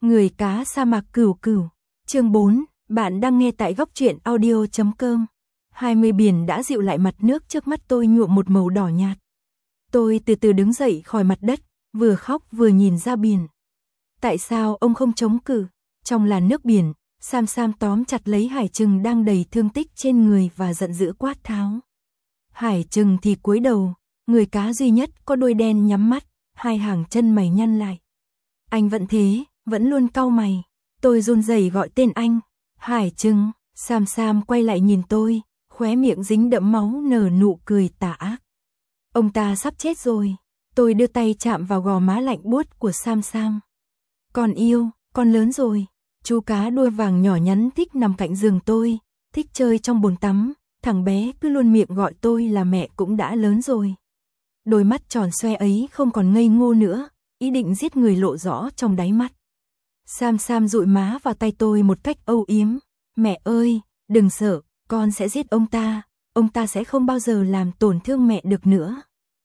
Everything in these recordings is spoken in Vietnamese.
Người cá sa mạc cửu cửu. Chương 4, bạn đang nghe tại góc truyện audio.com. 20 biển đã dịu lại, mặt nước trước mắt tôi nhuộm một màu đỏ nhạt. Tôi từ từ đứng dậy khỏi mặt đất, vừa khóc vừa nhìn ra biển. Tại sao ông không chống cự? Trong làn nước biển, Sam Sam tóm chặt lấy Hải Trừng đang đầy thương tích trên người và giận dữ quát tháo. Hải Trừng thì cúi đầu, người cá duy nhất có đôi đen nhắm mắt, hai hàng chân mày nhăn lại. Anh vẫn thế, vẫn luôn cau mày. Tôi run rẩy gọi tên anh. Hải Trừng. Sam Sam quay lại nhìn tôi, khóe miệng dính đẫm máu nở nụ cười tà ác. Ông ta sắp chết rồi. Tôi đưa tay chạm vào gò má lạnh buốt của Sam Sam. Con yêu, con lớn rồi. Chú cá đuôi vàng nhỏ nhắn thích nằm cạnh giường tôi, thích chơi trong bồn tắm. Thằng bé cứ luôn miệng gọi tôi là mẹ cũng đã lớn rồi. Đôi mắt tròn xoe ấy không còn ngây ngô nữa, ý định giết người lộ rõ trong đáy mắt. Sam Sam dụi má vào tay tôi một cách âu yếm. Mẹ ơi, đừng sợ, con sẽ giết ông ta sẽ không bao giờ làm tổn thương mẹ được nữa.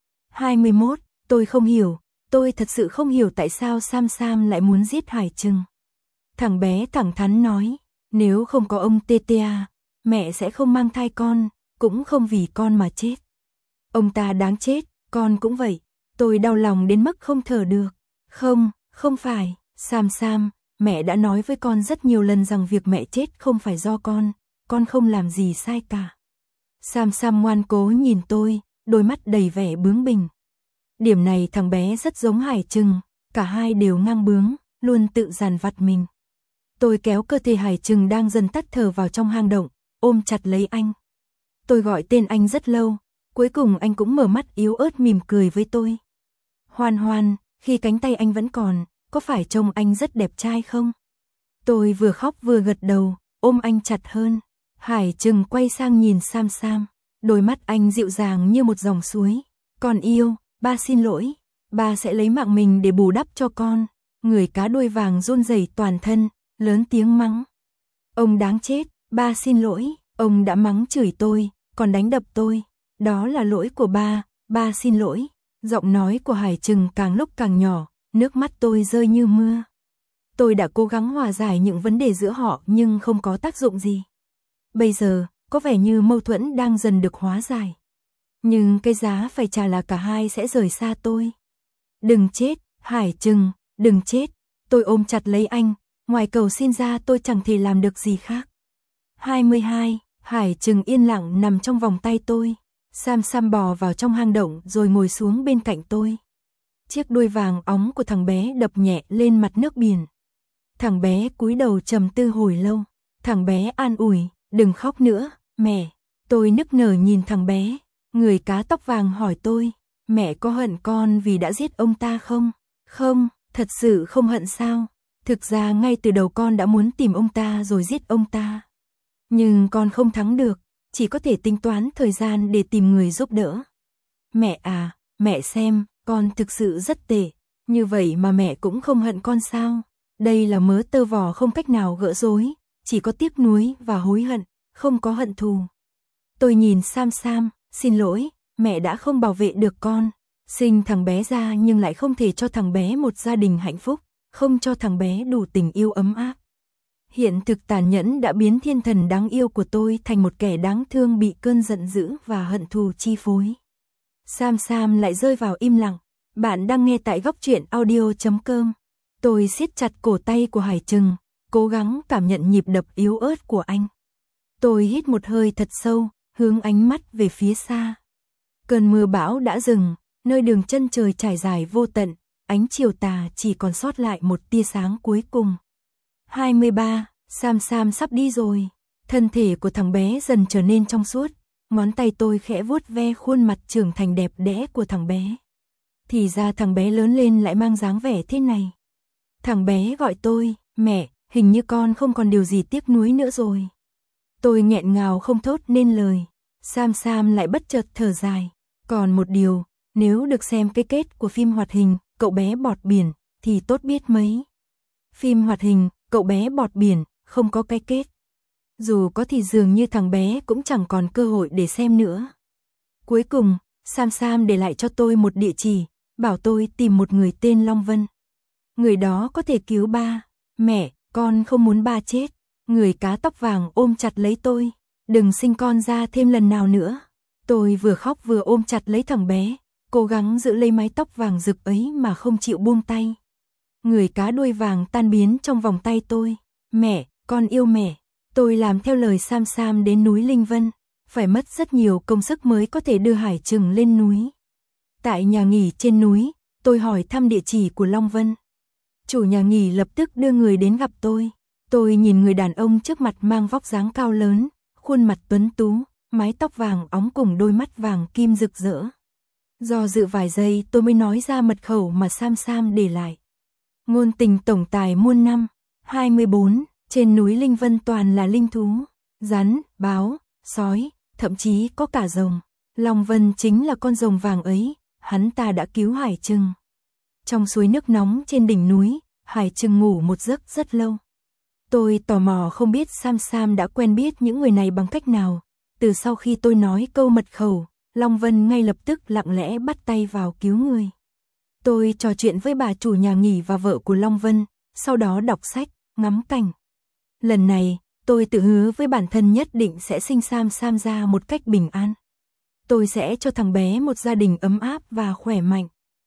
21, tôi không hiểu, tôi thật sự không hiểu tại sao Sam Sam lại muốn giết Hải Trừng. Thằng bé thẳng thắn nói, nếu không có ông TTA, mẹ sẽ không mang thai con, cũng không vì con mà chết. Ông ta đáng chết, con cũng vậy. Tôi đau lòng đến mức không thở được. Không phải, Sam Sam, mẹ đã nói với con rất nhiều lần rằng việc mẹ chết không phải do con không làm gì sai cả. Sam Sam ngoan cố nhìn tôi, đôi mắt đầy vẻ bướng bỉnh. Điểm này thằng bé rất giống Hải Trừng, cả hai đều ngang bướng, luôn tự dằn vặt mình. Tôi kéo cơ thể Hải Trừng đang dần tắt thở vào trong hang động, ôm chặt lấy anh. Tôi gọi tên anh rất lâu, cuối cùng anh cũng mở mắt yếu ớt mỉm cười với tôi. Hoan Hoan, khi cánh tay anh vẫn còn, có phải trông anh rất đẹp trai không? Tôi vừa khóc vừa gật đầu, ôm anh chặt hơn. Hải Trừng quay sang nhìn Sam Sam, đôi mắt anh dịu dàng như một dòng suối. Con yêu, ba xin lỗi, ba sẽ lấy mạng mình để bù đắp cho con. Người cá đuôi vàng run rẩy toàn thân, lớn tiếng mắng. Ông đáng chết, ba xin lỗi, ông đã mắng chửi tôi, còn đánh đập tôi. Đó là lỗi của ba xin lỗi. Giọng nói của Hải Trừng càng lúc càng nhỏ, nước mắt tôi rơi như mưa. Tôi đã cố gắng hòa giải những vấn đề giữa họ nhưng không có tác dụng gì. Bây giờ, có vẻ như mâu thuẫn đang dần được hóa giải. Nhưng cái giá phải trả là cả hai sẽ rời xa tôi. Đừng chết, Hải Trừng, đừng chết. Tôi ôm chặt lấy anh, ngoài cầu xin ra tôi chẳng thể làm được gì khác. 22, Hải Trừng yên lặng nằm trong vòng tay tôi. Sam Sam bò vào trong hang động rồi ngồi xuống bên cạnh tôi. Chiếc đuôi vàng óng của thằng bé đập nhẹ lên mặt nước biển. Thằng bé cúi đầu trầm tư hồi lâu. Thằng bé an ủi, đừng khóc nữa, mẹ. Tôi nức nở nhìn thằng bé. Người cá tóc vàng hỏi tôi, mẹ có hận con vì đã giết ông ta không? Không, thật sự không hận sao? Thực ra ngay từ đầu con đã muốn tìm ông ta rồi giết ông ta. Nhưng con không thắng được, chỉ có thể tính toán thời gian để tìm người giúp đỡ. Mẹ à, mẹ xem, con thực sự rất tệ, như vậy mà mẹ cũng không hận con sao? Đây là mớ tơ vò không cách nào gỡ rối, chỉ có tiếc nuối và hối hận, không có hận thù. Tôi nhìn Sam Sam, xin lỗi, mẹ đã không bảo vệ được con. Sinh thằng bé ra nhưng lại không thể cho thằng bé một gia đình hạnh phúc, không cho thằng bé đủ tình yêu ấm áp. Hiện thực tàn nhẫn đã biến thiên thần đáng yêu của tôi thành một kẻ đáng thương bị cơn giận dữ và hận thù chi phối. Sam Sam lại rơi vào im lặng. Bạn đang nghe tại góc truyện audio.com. Tôi siết chặt cổ tay của Hải Trừng, cố gắng cảm nhận nhịp đập yếu ớt của anh. Tôi hít một hơi thật sâu, hướng ánh mắt về phía xa. Cơn mưa bão đã dừng, nơi đường chân trời trải dài vô tận, ánh chiều tà chỉ còn sót lại một tia sáng cuối cùng. 23, Sam Sam sắp đi rồi. Thân thể của thằng bé dần trở nên trong suốt, ngón tay tôi khẽ vuốt ve khuôn mặt trưởng thành đẹp đẽ của thằng bé. Thì ra thằng bé lớn lên lại mang dáng vẻ thế này. Thằng bé gọi tôi, mẹ, hình như con không còn điều gì tiếc nuối nữa rồi. Tôi nghẹn ngào không thốt nên lời. Sam Sam lại bất chợt thở dài. Còn một điều, nếu được xem cái kết của phim hoạt hình, cậu bé bọt biển, thì tốt biết mấy. Phim hoạt hình, cậu bé bọt biển, không có cái kết. Dù có thì dường như thằng bé cũng chẳng còn cơ hội để xem nữa. Cuối cùng, Sam Sam để lại cho tôi một địa chỉ, bảo tôi tìm một người tên Long Vân. Người đó có thể cứu ba, Mẹ, con không muốn ba chết. Người cá tóc vàng ôm chặt lấy tôi. Đừng sinh con ra thêm lần nào nữa. Tôi vừa khóc vừa ôm chặt lấy thằng bé, cố gắng giữ lấy mái tóc vàng rực ấy mà không chịu buông tay. Người cá đuôi vàng tan biến trong vòng tay tôi. Mẹ, con yêu mẹ. Tôi làm theo lời Sam Sam đến núi Linh Vân. Phải mất rất nhiều công sức mới có thể đưa Hải Trừng lên núi. Tại nhà nghỉ trên núi, tôi hỏi thăm địa chỉ của Long Vân. Chủ nhà nghỉ lập tức đưa người đến gặp tôi. Tôi nhìn người đàn ông trước mặt mang vóc dáng cao lớn, khuôn mặt tuấn tú, mái tóc vàng óng cùng đôi mắt vàng kim rực rỡ. Do dự vài giây tôi mới nói ra mật khẩu mà Sam Sam để lại. Ngôn tình tổng tài muôn năm. 24. Trên núi Linh Vân toàn là linh thú. Rắn, báo, sói, thậm chí có cả rồng. Long Vân chính là con rồng vàng ấy. Hắn ta đã cứu Hải Trừng. Trong suối nước nóng trên đỉnh núi, Hải Trừng ngủ một giấc rất lâu. Tôi tò mò không biết Sam Sam đã quen biết những người này bằng cách nào. Từ sau khi tôi nói câu mật khẩu, Long Vân ngay lập tức lặng lẽ bắt tay vào cứu người. Tôi trò chuyện với bà chủ nhà nghỉ và vợ của Long Vân, sau đó đọc sách, ngắm cảnh. Lần này, tôi tự hứa với bản thân nhất định sẽ sinh Sam Sam ra một cách bình an. Tôi sẽ cho thằng bé một gia đình ấm áp và khỏe mạnh.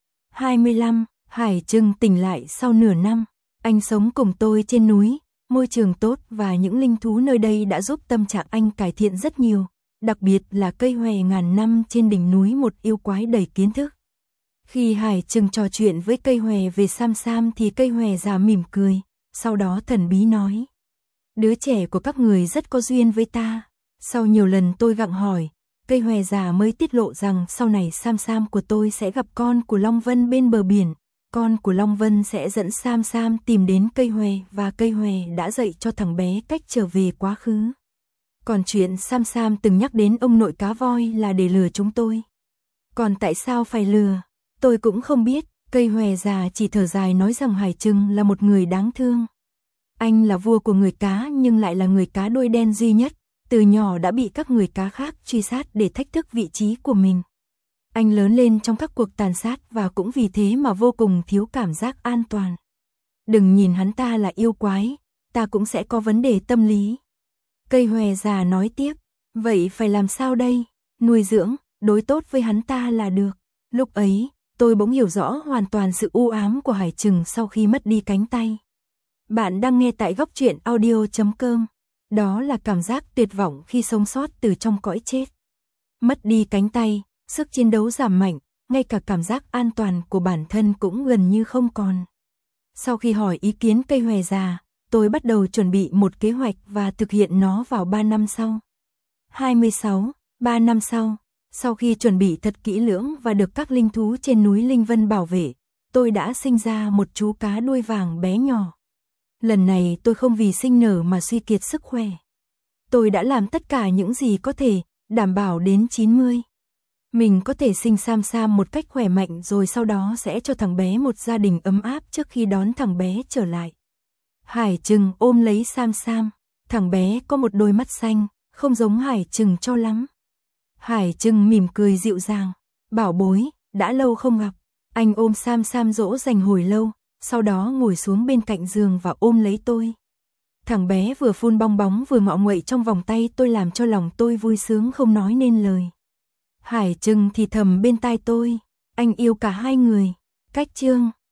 25. Hải Trừng tỉnh lại sau nửa năm. Anh sống cùng tôi trên núi, môi trường tốt và những linh thú nơi đây đã giúp tâm trạng anh cải thiện rất nhiều. Đặc biệt là cây hòe ngàn năm trên đỉnh núi, một yêu quái đầy kiến thức. Khi Hải Trừng trò chuyện với cây hòe về Sam Sam thì cây hòe già mỉm cười, sau đó thần bí nói. Đứa trẻ của các người rất có duyên với ta. Sau nhiều lần tôi gặng hỏi, cây hòe già mới tiết lộ rằng sau này Sam Sam của tôi sẽ gặp con của Long Vân bên bờ biển. Con của Long Vân sẽ dẫn Sam Sam tìm đến cây hòe và cây hòe đã dạy cho thằng bé cách trở về quá khứ. Còn chuyện Sam Sam từng nhắc đến ông nội cá voi là để lừa chúng tôi. Còn tại sao phải lừa? Tôi cũng không biết. Cây hòe già chỉ thở dài nói rằng Hải Trừng là một người đáng thương. Anh là vua của người cá nhưng lại là người cá đuôi đen duy nhất. Từ nhỏ đã bị các người cá khác truy sát để thách thức vị trí của mình. Anh lớn lên trong các cuộc tàn sát và cũng vì thế mà vô cùng thiếu cảm giác an toàn. Đừng nhìn hắn ta là yêu quái, ta cũng sẽ có vấn đề tâm lý. Cây hòe già nói tiếp, vậy phải làm sao đây? Nuôi dưỡng, đối tốt với hắn ta là được. Lúc ấy, tôi bỗng hiểu rõ hoàn toàn sự u ám của Hải Trừng sau khi mất đi cánh tay. Bạn đang nghe tại góc truyện audio.com. Đó là cảm giác tuyệt vọng khi sống sót từ trong cõi chết. Mất đi cánh tay, sức chiến đấu giảm mạnh, ngay cả cảm giác an toàn của bản thân cũng gần như không còn. Sau khi hỏi ý kiến cây hòe già, tôi bắt đầu chuẩn bị một kế hoạch và thực hiện nó vào 3 năm sau. 26. 3 năm sau khi chuẩn bị thật kỹ lưỡng và được các linh thú trên núi Linh Vân bảo vệ, tôi đã sinh ra một chú cá đuôi vàng bé nhỏ. Lần này tôi không vì sinh nở mà suy kiệt sức khỏe. Tôi đã làm tất cả những gì có thể, đảm bảo đến 90. Mình có thể sinh Sam Sam một cách khỏe mạnh rồi sau đó sẽ cho thằng bé một gia đình ấm áp trước khi đón thằng bé trở lại. Hải Trừng ôm lấy Sam Sam. Thằng bé có một đôi mắt xanh, không giống Hải Trừng cho lắm. Hải Trừng mỉm cười dịu dàng. Bảo bối, đã lâu không gặp. Anh ôm Sam Sam dỗ dành hồi lâu, sau đó ngồi xuống bên cạnh giường và ôm lấy tôi. Thằng bé vừa phun bong bóng vừa ngọ nguậy trong vòng tay tôi làm cho lòng tôi vui sướng không nói nên lời. Hải Trừng thì thầm bên tai tôi, anh yêu cả hai người. Cách chương